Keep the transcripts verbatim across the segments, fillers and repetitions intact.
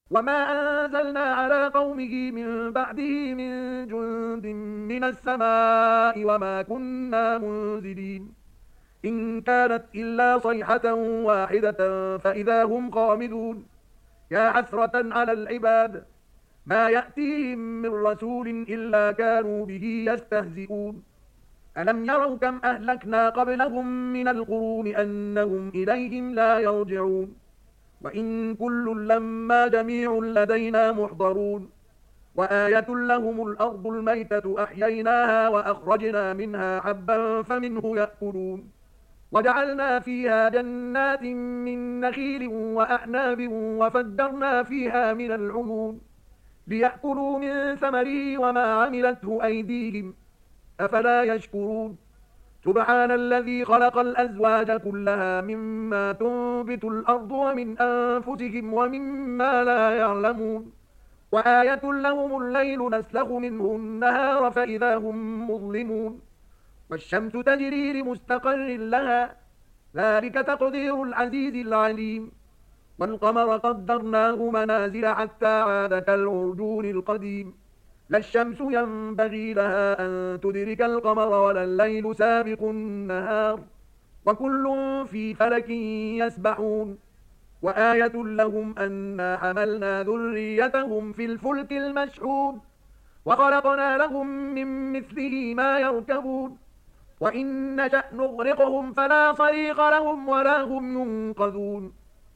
وما أنزلنا على قومه من بعده من جند من السماء وما كنا منزلين إن كانت إلا صيحة واحدة فإذا هم خامدون يا حسرة على العباد ما يأتيهم من رسول إلا كانوا به يستهزئون ألم يروا كم أهلكنا قبلهم من القرون أنهم إليهم لا يرجعون وإن كل لما جميع لدينا محضرون وآية لهم الأرض الميتة أحييناها وأخرجنا منها حبا فمنه يأكلون وجعلنا فيها جنات من نخيل وأعناب وفجرنا فيها من العيون ليأكلوا من ثمره وما عملته أيديهم أفلا يشكرون سبحان الذي خلق الأزواج كلها مما تنبت الأرض ومن أنفسهم ومما لا يعلمون وآية لهم الليل نسلخ منه النهار فإذا هم مظلمون والشمس تجري لمستقر لها ذلك تقدير العزيز العليم والقمر قدرناه منازل حتى عاد كالعرجون القديم لا الشمس ينبغي لها أن تدرك القمر ولا الليل سابق النهار وكل في فلك يسبحون وآية لهم أنا حملنا ذريتهم في الفلك المشحون وخلقنا لهم من مثله ما يركبون وإن نشأ نغرقهم فلا صريخ لهم ولا هم ينقذون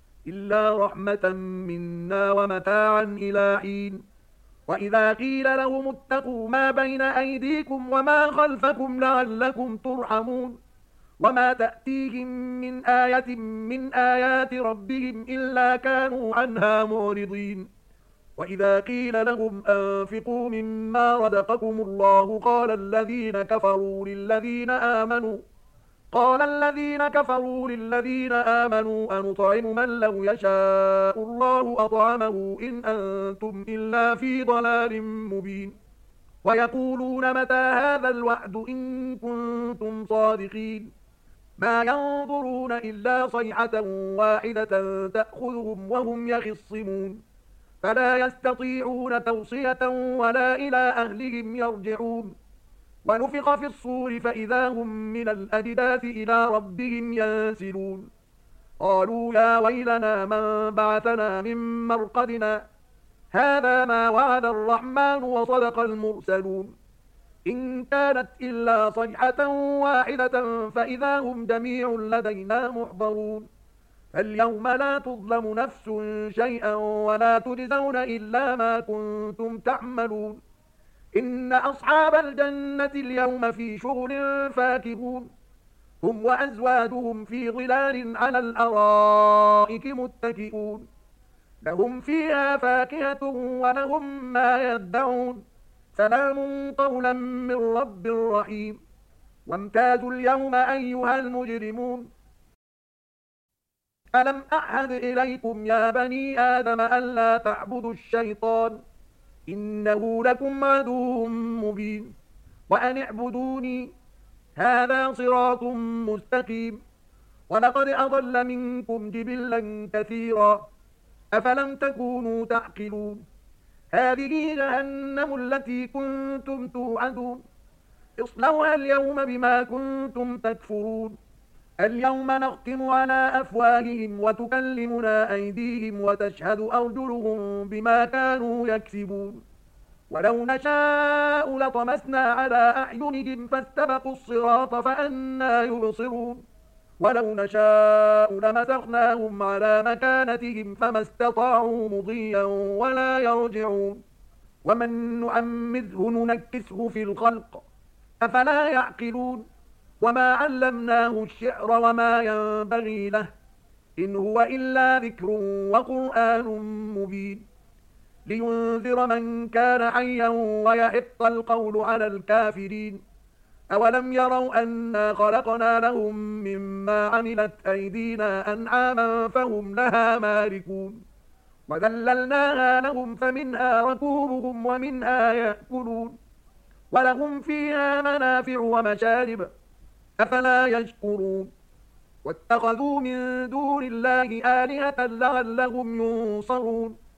إلا رحمة منا ومتاعا إلى حين وإذا قيل لهم اتقوا ما بين أيديكم وما خلفكم لعلكم ترحمون وما تأتيهم من آية من آيات ربهم إلا كانوا عنها معرضين وإذا قيل لهم أنفقوا مما رزقكم الله قال الذين كفروا للذين آمنوا قال الذين كفروا للذين آمنوا أنطعم من لو يشاء الله أطعمه إن أنتم إلا في ضلال مبين ويقولون متى هذا الوعد إن كنتم صادقين ما ينظرون إلا صيحة واحدة تأخذهم وهم يخصمون فلا يستطيعون توصية ولا إلى أهلهم يرجعون ونفخ في الصور فإذا هم من الأجداث إلى ربهم ينسلون قالوا يا ويلنا من بعثنا من مرقدنا هذا ما وعد الرحمن وصدق المرسلون إن كانت إلا صيحة واحدة فإذا هم جميع لدينا محضرون فاليوم لا تظلم نفس شيئا ولا تجزون إلا ما كنتم تعملون إن أصحاب الجنة اليوم في شغل فاكهون هم وأزواجهم في ظلال على الأرائك متكئون لهم فيها فاكهة ولهم ما يدعون سلام قولا من رب رحيم وامتازوا اليوم أيها المجرمون ألم أعهد إليكم يا بني آدم ألا تعبدوا الشيطان إنه لكم عدو مبين وأن اعبدوني هذا صراط مستقيم ولقد أضل منكم جبلا كثيرا أفلم تكونوا تعقلون هذه جهنم التي كنتم توعدون اصلوها اليوم بما كنتم تكفرون اليوم نختم على أفواههم وتكلمنا أيديهم وتشهد أرجلهم بما كانوا يكسبون ولو نشاء لطمسنا على أعينهم فاستبقوا الصراط فأنا يبصرون ولو نشاء لمسخناهم على مكانتهم فما استطاعوا مضيا ولا يرجعون ومن نعمره ننكسه في الخلق أفلا يعقلون وما علمناه الشعر وما ينبغي له إن هو إلا ذكر وقرآن مبين لينذر من كان حيا ويحق القول على الكافرين أولم يروا أنا خلقنا لهم مما عملت أيدينا أنعاما فهم لها مالكون وذللناها لهم فمنها ركوبهم ومنها يأكلون ولهم فيها منافع ومشارب أفلا يشكرون واتخذوا من دون الله آلهة لعلهم ينصرون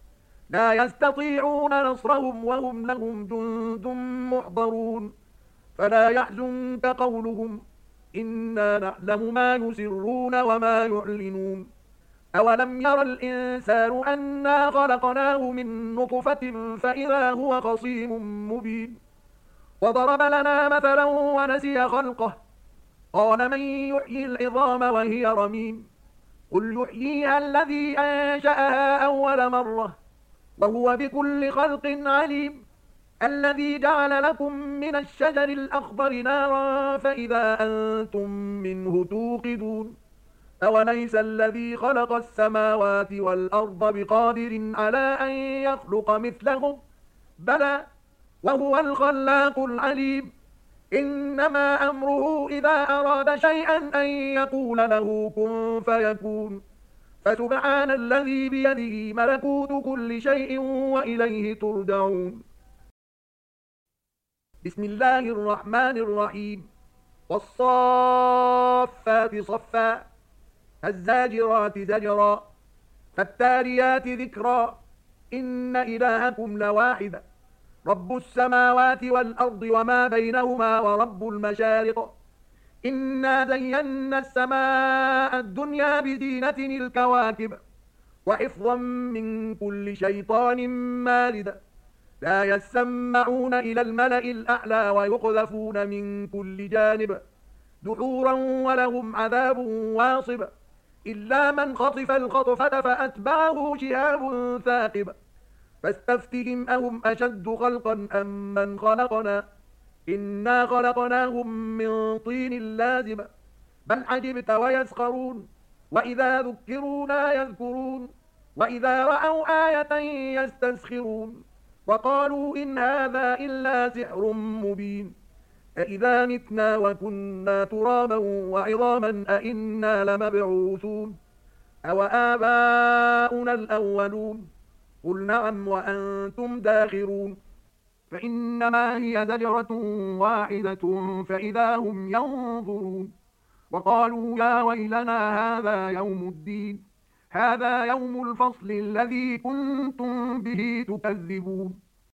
لا يستطيعون نصرهم وهم لهم جند محضرون فلا يحزنك قولهم إنا نعلم ما يسرون وما يعلنون أولم ير الإنسان أنا خلقناه من نطفة فإذا هو خصيم مبين وضرب لنا مثلا ونسي خلقه قال من يحيي العظام وهي رميم قل يحييها الذي أنشأها أول مرة وهو بكل خلق عليم الذي جعل لكم من الشجر الأخضر نارا فإذا أنتم منه توقدون أوليس الذي خلق السماوات والأرض بقادر على أن يخلق مثلهم بلى وهو الخلاق العليم إنما أمره إذا أراد شيئا أن يقول له كن فيكون فسبحان الذي بيده ملكوت كل شيء وإليه ترجعون بسم الله الرحمن الرحيم والصافات صفا الزاجرات زجرا فالتاليات ذكرا إن إلهكم لواحد رب السماوات والأرض وما بينهما ورب المشارق إنا زينا السماء الدنيا بزينة الكواكب وحفظا من كل شيطان مارد لا يسمعون إلى الملأ الأعلى ويقذفون من كل جانب دحورا ولهم عذاب واصب إلا من خطف الخطفة فأتبعه شهاب ثاقب فاستفتهم أهم أشد خلقا أم من خلقنا إنا خلقناهم من طين لازب بل عجبت ويسخرون وإذا ذكروا لا يذكرون وإذا رأوا آية يستسخرون وقالوا إن هذا إلا سحر مبين أإذا متنا وكنا ترابا وعظاما أإنا لمبعوثون أو آباؤنا الأولون قل نعم وأنتم داخرون فإنما هي زجرة واحدة فإذا هم ينظرون وقالوا يا ويلنا هذا يوم الدين هذا يوم الفصل الذي كنتم به تكذبون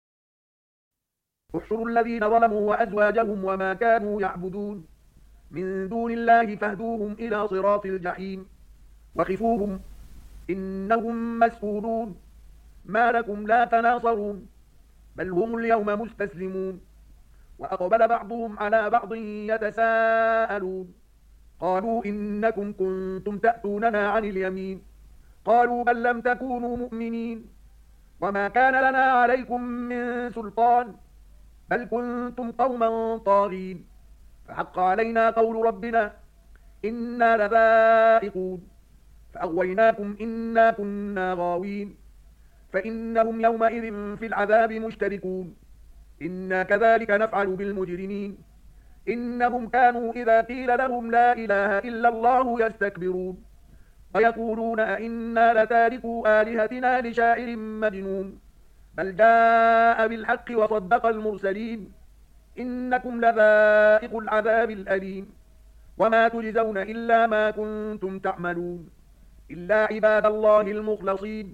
احشروا الذين ظلموا وأزواجهم وما كانوا يعبدون من دون الله فاهدوهم إلى صراط الجحيم وخفوهم إنهم مسؤولون ما لكم لا تناصرون بل هم اليوم مستسلمون وأقبل بعضهم على بعض يتساءلون قالوا إنكم كنتم تأتوننا عن اليمين قالوا بل لم تكونوا مؤمنين وما كان لنا عليكم من سلطان بل كنتم قوما طاغين فحق علينا قول ربنا إنا لذائقون فأغويناكم إنا كنا غاوين فإنهم يومئذ في العذاب مشتركون إنا كذلك نفعل بالمجرمين إنهم كانوا إذا قيل لهم لا إله إلا الله يستكبرون ويقولون أئنا لتاركوا آلهتنا لشاعر مجنون بل جاء بالحق وصدق المرسلين إنكم لذائق العذاب الأليم وما تجزون إلا ما كنتم تعملون إلا عباد الله المخلصين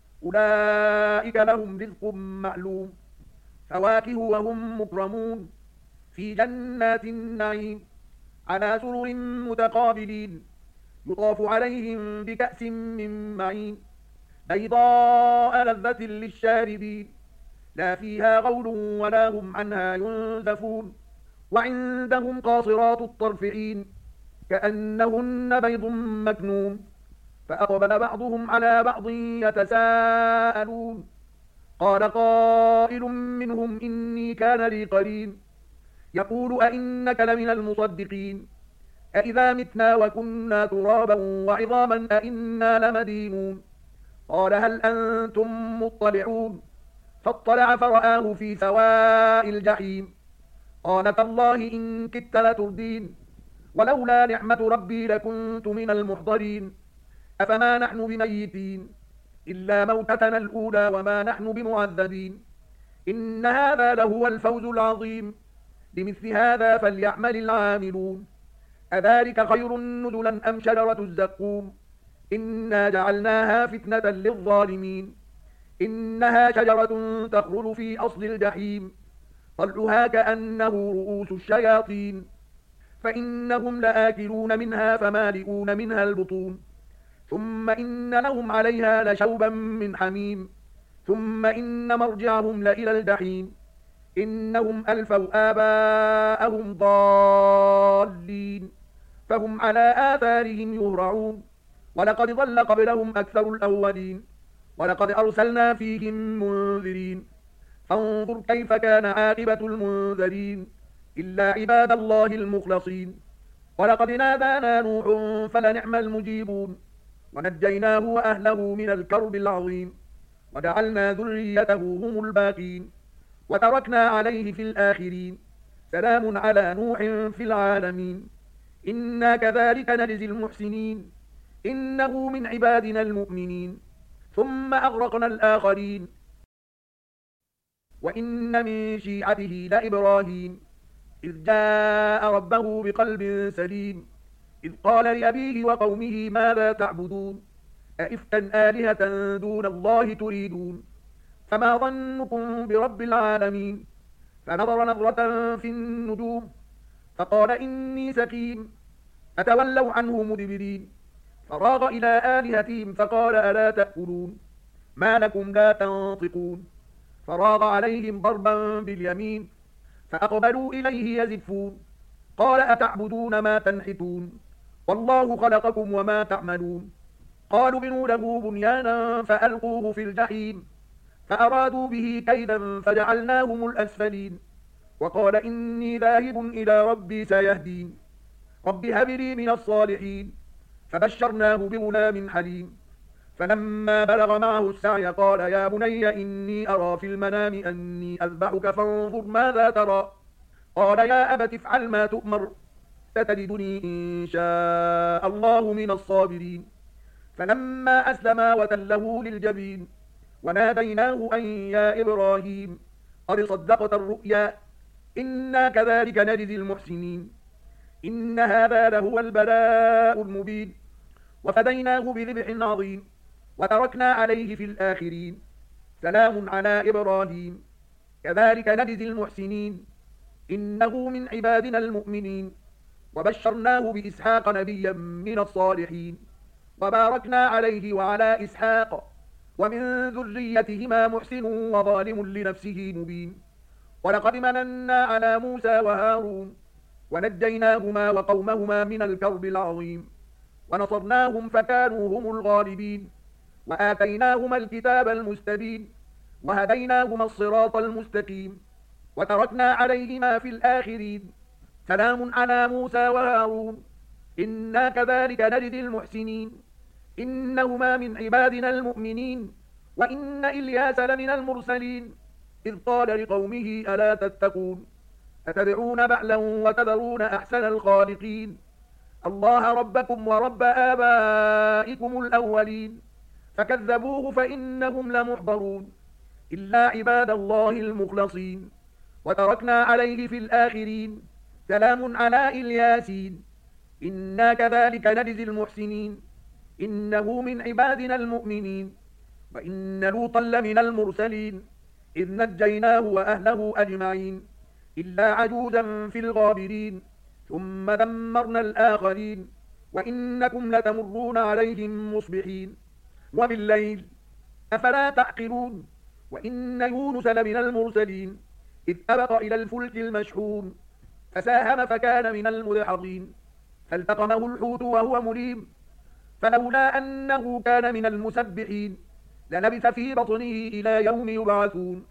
أولئك لهم رزق معلوم فواكه وهم مكرمون في جنات النعيم على سرر متقابلين يطاف عليهم بكأس من معين بيضاء لذة للشاربين لا فيها غول ولا هم عنها ينزفون وعندهم قاصرات الطرف عين كأنهن بيض مكنون فأقبل بعضهم على بعض يتساءلون قال قائل منهم إني كان لي قرين يقول أئنك لمن المصدقين أئذا متنا وكنا ترابا وعظاما أئنا لمدينون قال هل أنتم مطلعون فاطلع فرآه في سواء الجحيم قال تالله إن كدت لتردين ولولا نعمة ربي لكنت من المحضرين أفما نحن بميتين إلا موتتنا الأولى وما نحن بمعذبين إن هذا لهو الفوز العظيم لمثل هذا فليعمل العاملون أذلك خير نزلا أم شجرة الزقوم إنا جعلناها فتنة للظالمين إنها شجرة تخرج في أصل الجحيم طلعها كأنه رؤوس الشياطين فإنهم لآكلون منها فمالئون منها البطون ثم إن لهم عليها لشوبا من حميم ثم إن مرجعهم لإلى الجحيم إنهم ألفوا آباءهم ضالين فهم على آثارهم يهرعون ولقد ضل قبلهم أكثر الأولين ولقد أرسلنا فيهم منذرين فانظر كيف كان عاقبة المنذرين إلا عباد الله المخلصين ولقد نادانا نوح فلنعم المجيبون ونجيناه وأهله من الكرب العظيم وجعلنا ذريته هم الباقين وتركنا عليه في الآخرين سلام على نوح في العالمين إنا كذلك نجزي المحسنين إنه من عبادنا المؤمنين ثم أغرقنا الآخرين وإن من شيعته لإبراهيم إذ جاء ربه بقلب سليم إذ قال لأبيه وقومه ماذا تعبدون أئفكا آلهة دون الله تريدون فما ظنكم برب العالمين فنظر نظرة في النجوم فقال إني سقيم فتولوا عنه مدبرين فراغ إلى آلهتهم فقال ألا تأكلون ما لكم لا تنطقون فراغ عليهم ضربا باليمين فأقبلوا إليه يزفون قال أتعبدون ما تنحتون والله خلقكم وما تعملون قالوا بنوا له بنيانا فألقوه في الجحيم فأرادوا به كيدا فجعلناهم الأسفلين وقال إني ذاهب إلى ربي سيهدين رب هب لي من الصالحين فبشرناه بغلام حليم فلما بلغ معه السعي قال يا بني إني أرى في المنام أني أذبحك فانظر ماذا ترى قال يا أبت افعل ما تؤمر ستجدني إن شاء الله من الصابرين فلما أسلما وتله للجبين وناديناه أن يا إبراهيم قد صدقت الرؤيا إنا كذلك نجزي المحسنين إن هذا لهو البلاء المبين وفديناه بذبح عظيم وتركنا عليه في الآخرين سلام على إبراهيم كذلك نجزي المحسنين إنه من عبادنا المؤمنين وبشرناه بإسحاق نبيا من الصالحين وباركنا عليه وعلى إسحاق ومن ذريتهما محسن وظالم لنفسه مبين ولقد مننا على موسى وهارون ونجيناهما وقومهما من الكرب العظيم ونصرناهم فكانوا هم الغالبين وآتيناهما الكتاب المستبين وهديناهما الصراط المستقيم وتركنا عليهما في الآخرين سلام على موسى وهارون إنا كذلك نجزي المحسنين إنهما من عبادنا المؤمنين وإن إلياس لمن المرسلين إذ قال لقومه ألا تتقون أتدعون بعلا وتذرون أحسن الخالقين الله ربكم ورب آبائكم الأولين فكذبوه فإنهم لمحضرون إلا عباد الله المخلصين وتركنا عليه في الآخرين سلام على إلياسين إنا كذلك نجزي المحسنين إنه من عبادنا المؤمنين وإن لوطا لمن المرسلين إذ نجيناه وأهله أجمعين إلا عجوزا في الغابرين ثم دمرنا الآخرين وإنكم لتمرون عليهم مصبحين وبالليل أفلا تعقلون وإن يونس لمن المرسلين إذ أبق إلى الفلك المشحون فساهم فكان من المدحضين فالتقمه الحوت وهو مليم فلولا أنه كان من المسبحين للبث في بطنه إلى يوم يبعثون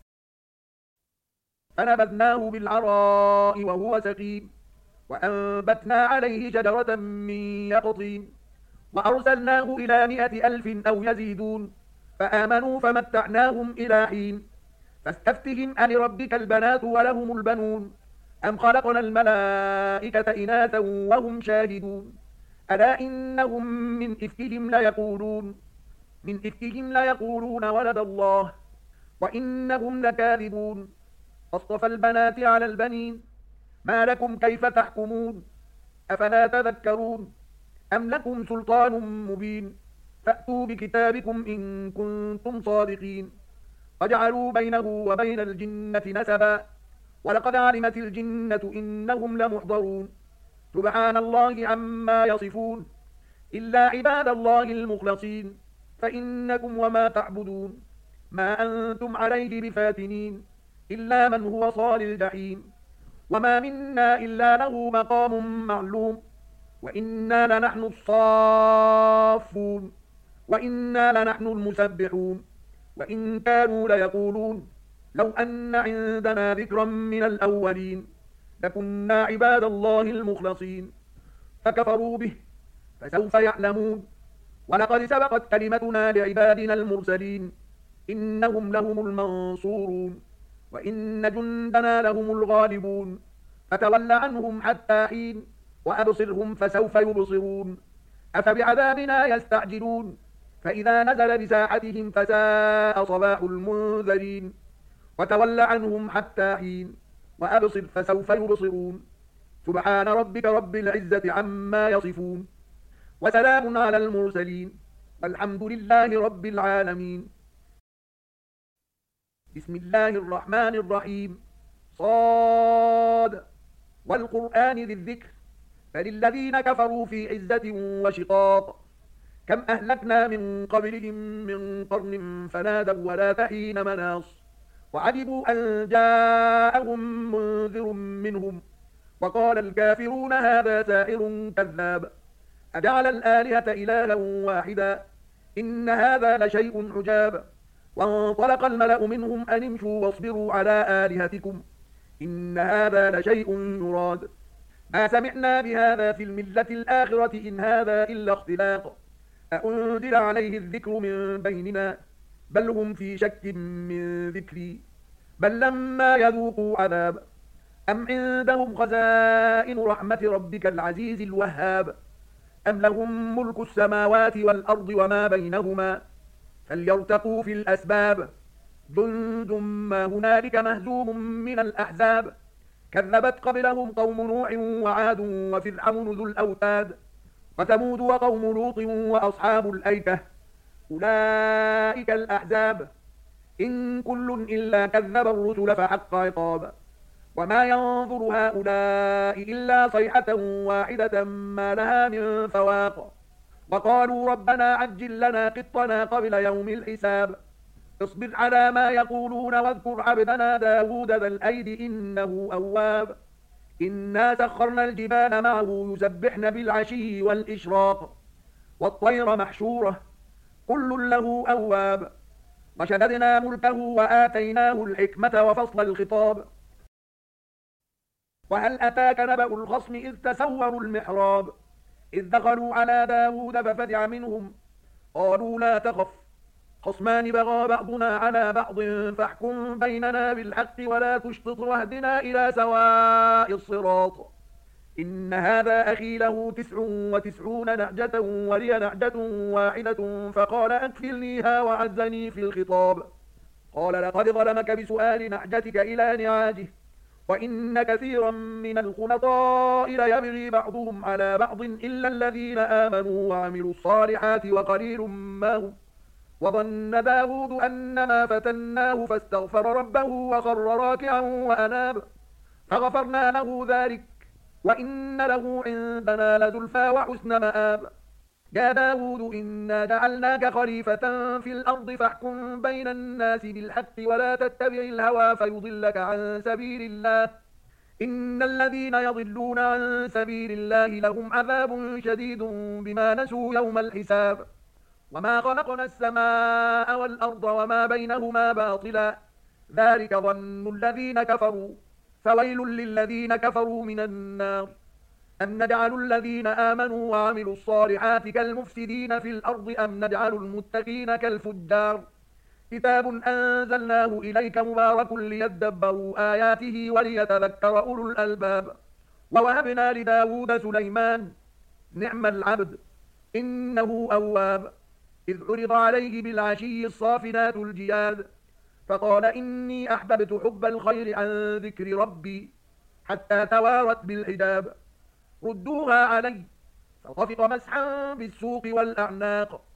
فنبذناه بالعراء وهو سقيم وأنبتنا عليه شجرة من يقطين وأرسلناه إلى مائة ألف أو يزيدون فآمنوا فمتعناهم إلى حين فاستفتهم ألربك البنات ولهم البنون أم خلقنا الملائكة إناثا وهم شاهدون ألا إنهم من إفكهم ليقولون من إفكهم ليقولون ولد الله وإنهم لكاذبون أصطفى البنات على البنين ما لكم كيف تحكمون أفلا تذكرون أم لكم سلطان مبين فأتوا بكتابكم إن كنتم صادقين وجعلوا بينه وبين الجنة نسبا ولقد علمت الجنة إنهم لمحضرون سبحان الله عما يصفون إلا عباد الله المخلصين فإنكم وما تعبدون ما أنتم عليه بفاتنين إلا من هو صال الجحيم وما منا إلا له مقام معلوم وإنا لنحن الصافون وإنا لنحن المسبحون وإن كانوا ليقولون لو أن عندنا ذكرا من الأولين لكنا عباد الله المخلصين فكفروا به فسوف يعلمون ولقد سبقت كلمتنا لعبادنا المرسلين إنهم لهم المنصورون وإن جندنا لهم الغالبون فتول عنهم حتى حين وأبصرهم فسوف يبصرون أفبعذابنا يستعجلون فإذا نزل بساحتهم فساء صباح المنذرين وتول عنهم حتى حين وأبصر فسوف يبصرون سبحان ربك رب العزة عما يصفون وسلام على المرسلين والحمد لله رب العالمين بسم الله الرحمن الرحيم صاد والقرآن ذي الذكر فللذين كفروا في عزة وشقاق كم أهلكنا من قبلهم من قرن فنادوا ولا تحين مناص وعجبوا أن جاءهم منذر منهم وقال الكافرون هذا ساحر كذاب أجعل الآلهة إلها واحدا إن هذا لشيء عجاب وانطلق الملأ منهم أن امشوا واصبروا على آلهتكم إن هذا لشيء يراد ما سمعنا بهذا في الملة الآخرة إن هذا إلا اختلاق أأنزل عليه الذكر من بيننا بل هم في شك من ذكري بل لما يذوقوا عذاب أم عندهم خزائن رحمة ربك العزيز الوهاب أم لهم ملك السماوات والأرض وما بينهما فليرتقوا في الأسباب جند ما هنالك مهزوم من الأحزاب كذبت قبلهم قوم نوح وعاد وفرعون ذو الأوتاد وثمود وقوم لوط وأصحاب الأيكة أولئك الأحزاب إن كل إلا كذب الرسل فحق عقاب وما ينظر هؤلاء إلا صيحة واحدة ما لها من فواق وقالوا ربنا عجل لنا قطنا قبل يوم الحساب اصبر على ما يقولون واذكر عبدنا داود ذا الأيد إنه أواب إنا سخرنا الجبال معه يسبحن بالعشي والإشراق والطير محشورة كل له أواب وشددنا ملكه وآتيناه الحكمة وفصل الخطاب وهل أتاك نبأ الخصم إذ تسوروا المحراب إذ دخلوا على داود ففزع منهم قالوا لا تخف خصمان بغى بعضنا على بعض فاحكم بيننا بالحق ولا تشطط واهدنا إلى سواء الصراط إن هذا أخي له تسع وتسعون نعجة ولي نعجة واحدة فقال أكفلنيها وعزني في الخطاب قال لقد ظلمك بسؤال نعجتك إلى نعاجه وإن كثيرا من الخلطاء ليبغي بعضهم على بعض إلا الذين آمنوا وعملوا الصالحات وقليل ما هم وظن داود أنما فتناه فاستغفر ربه وخر راكعا وأناب فغفرنا له ذلك وإن له عندنا لزلفى وحسن مآب يا داود إنا جعلناك خليفة في الأرض فاحكم بين الناس بالحق ولا تتبع الهوى فيضلك عن سبيل الله إن الذين يضلون عن سبيل الله لهم عذاب شديد بما نسوا يوم الحساب وما خلقنا السماء والأرض وما بينهما باطلا ذلك ظن الذين كفروا فويل للذين كفروا من النار أم نجعل الذين آمنوا وعملوا الصالحات كالمفسدين في الأرض أم نجعل المتقين كالفجار كتاب أنزلناه إليك مبارك ليدبروا آياته وليتذكر أولو الألباب ووهبنا لداود سليمان نعم العبد إنه أواب إذ عرض عليه بالعشي الصافنات الجياد فقال إني أحببت حب الخير عن ذكر ربي حتى توارت بالحجاب ردوها علي فطفق مسحا بالسوق والأعناق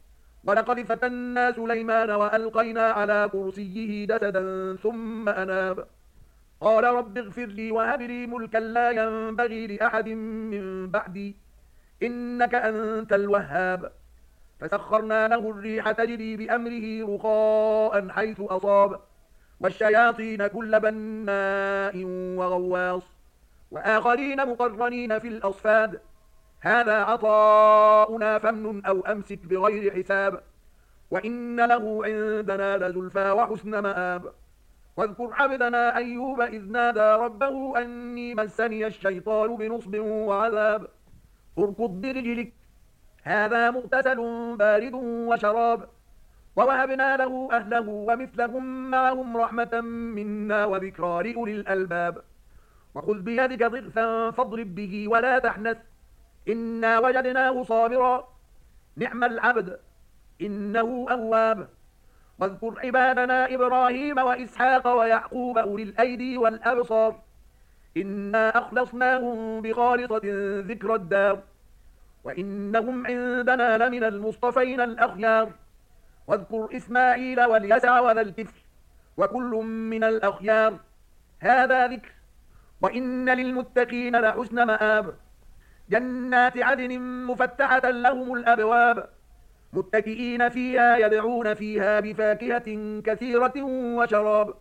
ولقد فتنا سليمان وألقينا على كرسيه جسدا ثم أناب قال رب اغفر لي وهب لي ملكا لا ينبغي لأحد من بعدي إنك أنت الوهاب فسخرنا له الريح تجري بأمره رخاء حيث أصاب والشياطين كل بناء وغواص وآخرين مقرنين في الأصفاد هذا عطاؤنا فامنن أو أمسك بغير حساب وإن له عندنا لزلفى وحسن مآب واذكر عبدنا أيوب إذ نادى ربه أني مسني الشيطان بنصب وعذاب اركض برجلك هذا مغتسل بارد وشراب ووهبنا له أهله ومثلهم معهم رحمة منا وذكرى لأولي الألباب وخذ بيدك ضغثا فاضرب به ولا تحنث إنا وجدناه صابرا نعم العبد إنه أواب واذكر عبادنا إبراهيم وإسحاق ويعقوب أولي الأيدي والأبصار إنا أخلصناهم بخالصة ذكر الدار وإنهم عندنا لمن المصطفين الأخيار واذكر إسماعيل واليسع وذا الكفل وكل من الأخيار هذا ذكر وإن للمتقين لحسن مآب جنات عدن مفتحة لهم الأبواب متكئين فيها يدعون فيها بفاكهة كثيرة وشراب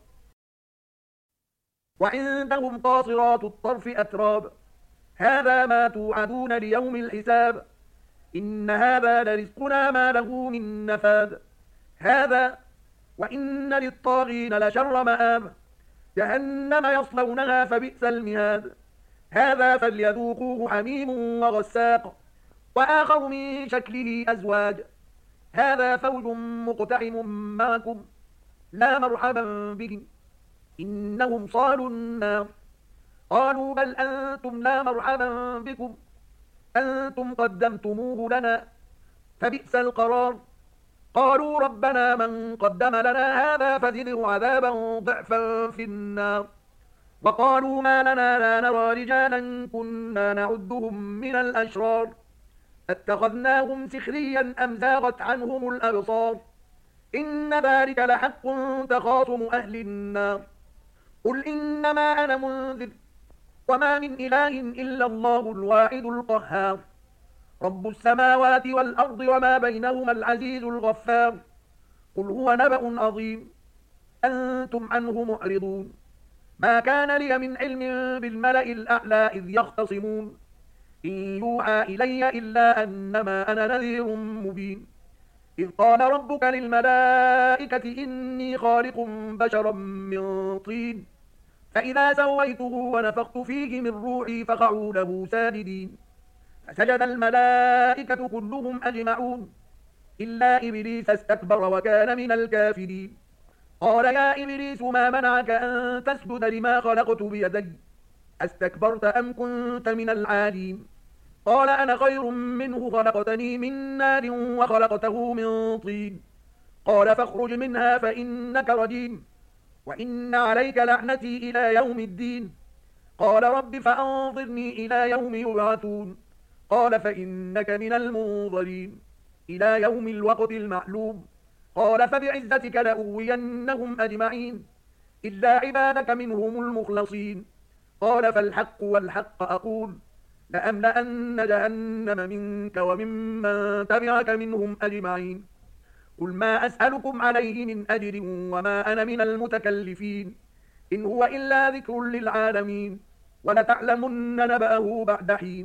وعندهم قاصرات الطرف أتراب هذا ما توعدون ليوم الحساب إن هذا لرزقنا ما له من نفاد هذا وإن للطاغين لشر مآب جهنم يصلونها فبئس المهاد هذا فليذوقوه حميم وغساق وآخر من شكله أزواج هذا فوج مقتحم معكم لا مرحبا بهم إنهم صالوا النار قالوا بل أنتم لا مرحبا بكم أنتم قدمتموه لنا فبئس القرار قالوا ربنا من قدم لنا هذا فزده عذابا ضعفا في النار وقالوا ما لنا لا نرى رجالا كنا نعدهم من الأشرار اتخذناهم سخريا أم زاغت عنهم الأبصار إن ذلك لحق تخاصم أهل النار قل إنما أنا منذر وما من إله إلا الله الواحد القهار رب السماوات والأرض وما بينهما العزيز الغفار قل هو نبأ عظيم أنتم عنه معرضون ما كان لي من علم بالملأ الأعلى إذ يختصمون إن يوحى إلي إلا أنما أنا نذير مبين إذ قال ربك للملائكة إني خالق بشرا من طين فإذا سويته ونفخت فيه من روحي فقعوا له ساجدين فسجد الملائكة كلهم أجمعون إلا إبليس استكبر وكان من الكافرين قال يا إبليس ما منعك أن تسجد لما خلقت بيدي استكبرت أم كنت من العالين قال أنا خير منه خلقتني من نار وخلقته من طين قال فاخرج منها فإنك رجيم وإن عليك لعنتي إلى يوم الدين قال رب فأنظرني إلى يوم يبعثون قال فإنك من المنظرين إلى يوم الوقت المعلوم قال فبعزتك لأغوينهم أجمعين إلا عبادك منهم المخلصين قال فالحق والحق أقول لأملأن جهنم منك وممن تبعك منهم أجمعين قل ما أسألكم عليه من أجر وما أنا من المتكلفين إن هو إلا ذكر للعالمين ولتعلمن نبأه بعد حين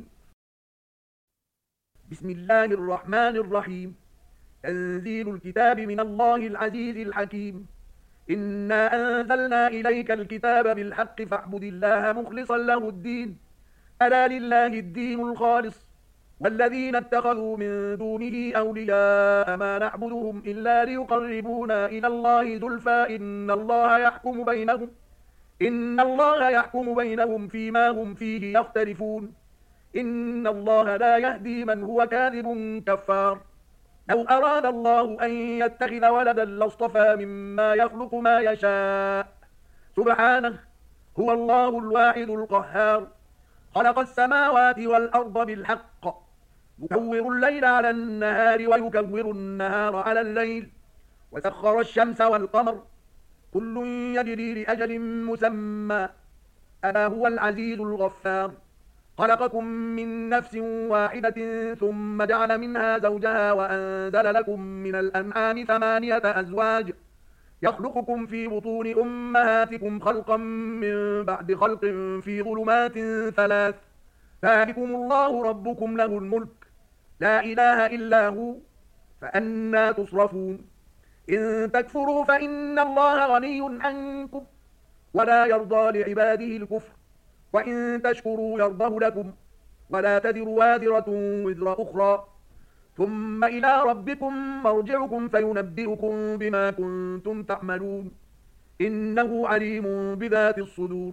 بسم الله الرحمن الرحيم تنزيل الكتاب من الله العزيز الحكيم إنا أنزلنا إليك الكتاب بالحق فاعبد الله مخلصا له الدين ألا لله الدين الخالص والذين اتخذوا من دونه أولياء ما نعبدهم إلا ليقربونا إلى الله زلفى إن الله يحكم بينهم إن الله يحكم بينهم فيما هم فيه يختلفون إن الله لا يهدي من هو كاذب كفار لو أراد الله أن يتخذ ولدا لاصطفى مما يخلق ما يشاء سبحانه هو الله الواحد القهار خلق السماوات والأرض بالحق يكور الليل على النهار ويكور النهار على الليل وسخر الشمس والقمر كل يجري لأجل مسمى ألا هو العزيز الغفار خلقكم من نفس واحدة ثم جعل منها زوجها وأنزل لكم من الأنعام ثمانية أزواج يخلقكم في بطون أمهاتكم خلقا من بعد خلق في ظلمات ثلاث ذلكم الله ربكم له الملك لا إله إلا هو فأنى تصرفون إن تكفروا فإن الله غني عنكم ولا يرضى لعباده الكفر وإن تشكروا يرضه لكم ولا تذر وازرة وزر أخرى ثم إلى ربكم مرجعكم فينبئكم بما كنتم تعملون إنه عليم بذات الصدور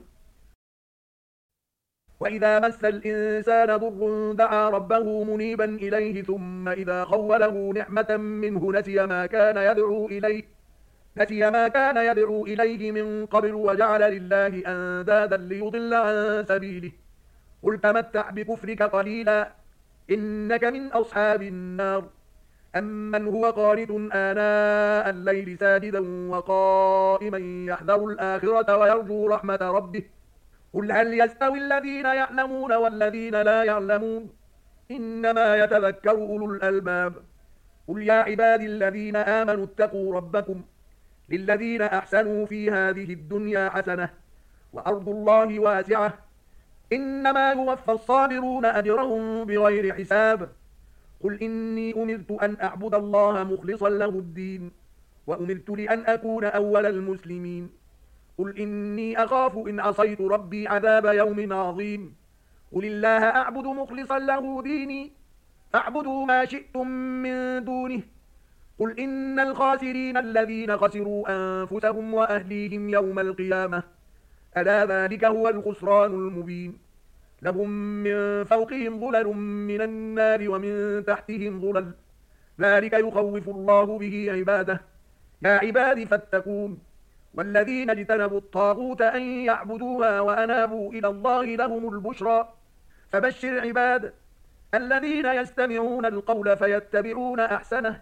وإذا مس الإنسان ضر دعا ربه منيبا إليه ثم إذا خوله نعمة منه نسي ما كان يدعو إليه نسي ما كان يدعو إليه من قبل وجعل لله أندادا ليضل عن سبيله قل تمتع بكفرك قليلا إنك من أصحاب النار أمن هو قانت آناء الليل ساجدا وقائما يحذر الآخرة ويرجو رحمة ربه قل هل يستوي الذين يعلمون والذين لا يعلمون إنما يتذكر أولو الألباب قل يا عبادي الذين آمنوا اتقوا ربكم للذين أحسنوا في هذه الدنيا حسنة وأرض الله واسعة إنما يوفى الصابرون أجرهم بغير حساب قل إني أمرت أن أعبد الله مخلصا له الدين وأمرت لأن أكون أول المسلمين قل إني أخاف إن عصيت ربي عذاب يوم عظيم قل الله أعبد مخلصا له ديني فاعبدوا ما شئتم من دونه قل إن الخاسرين الذين خسروا أنفسهم وأهليهم يوم القيامة ألا ذلك هو الخسران المبين لهم من فوقهم ظلل من النار ومن تحتهم ظلل ذلك يخوف الله به عباده يا عباد فاتقون والذين اجتنبوا الطاغوت أن يعبدوها وأنابوا إلى الله لهم البشرى فبشر عباد الذين يستمعون القول فيتبعون أحسنه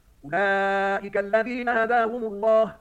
أولئك الذين هداهم الله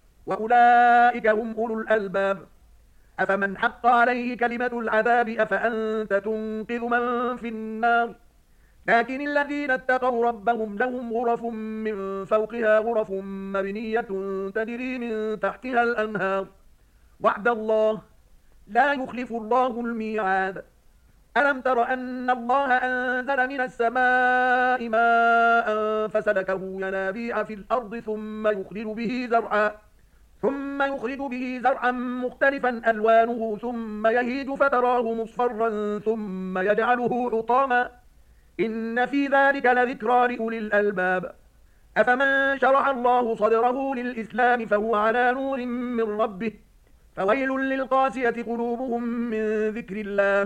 وأولئك هم أولو الألباب أفمن حق عليه كلمة العذاب أفأنت تنقذ من في النار لكن الذين اتقوا ربهم لهم غرف من فوقها غرف مبنية تجري من تحتها الأنهار وعد الله لا يخلف الله الميعاد ألم تر أن الله أنزل من السماء ماء فسلكه ينابيع في الأرض ثم يخرج به زرعا ثم يخرج به زرعا مختلفا ألوانه ثم يهيج فتراه مصفرا ثم يجعله حطاما إن في ذلك لذكرى لأولي الألباب أفمن شرح الله صدره للإسلام فهو على نور من ربه فويل للقاسية قلوبهم من ذكر الله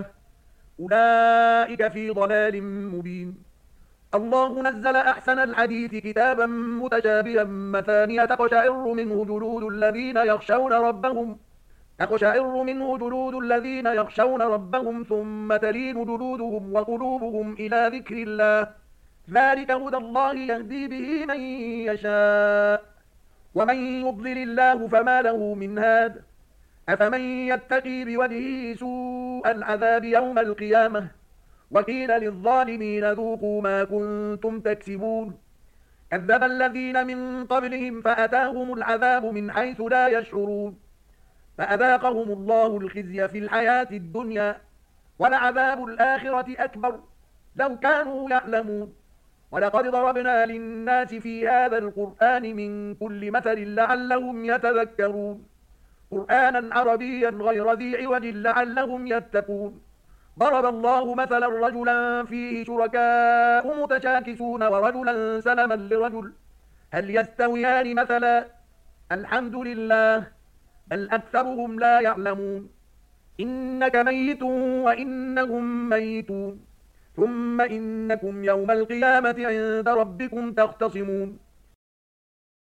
أولئك في ضلال مبين الله نزل أحسن الحديث كتابا متشابها مثانية تقشعر منه جلود الذين يخشون ربهم تقشعر منه جلود الذين يخشون ربهم ثم تلين جلودهم وقلوبهم إلى ذكر الله ذلك هدى الله يهدي به من يشاء ومن يضلل الله فما له من هاد أفمن يتقي بوجهه سوء العذاب يوم القيامة وقيل للظالمين ذوقوا ما كنتم تكسبون كذب الذين من قبلهم فأتاهم العذاب من حيث لا يشعرون فأذاقهم الله الخزي في الحياة الدنيا ولعذاب الآخرة أكبر لو كانوا يعلمون ولقد ضربنا للناس في هذا القرآن من كل مثل لعلهم يتذكرون قرآنا عربيا غير ذي عوج لعلهم يتقون ضرب الله مثلا رجلا فيه شركاء متشاكسون ورجلا سلما لرجل هل يستويان مثلا الحمد لله بل أكثرهم لا يعلمون إنك ميت وإنهم ميتون ثم إنكم يوم القيامة عند ربكم تختصمون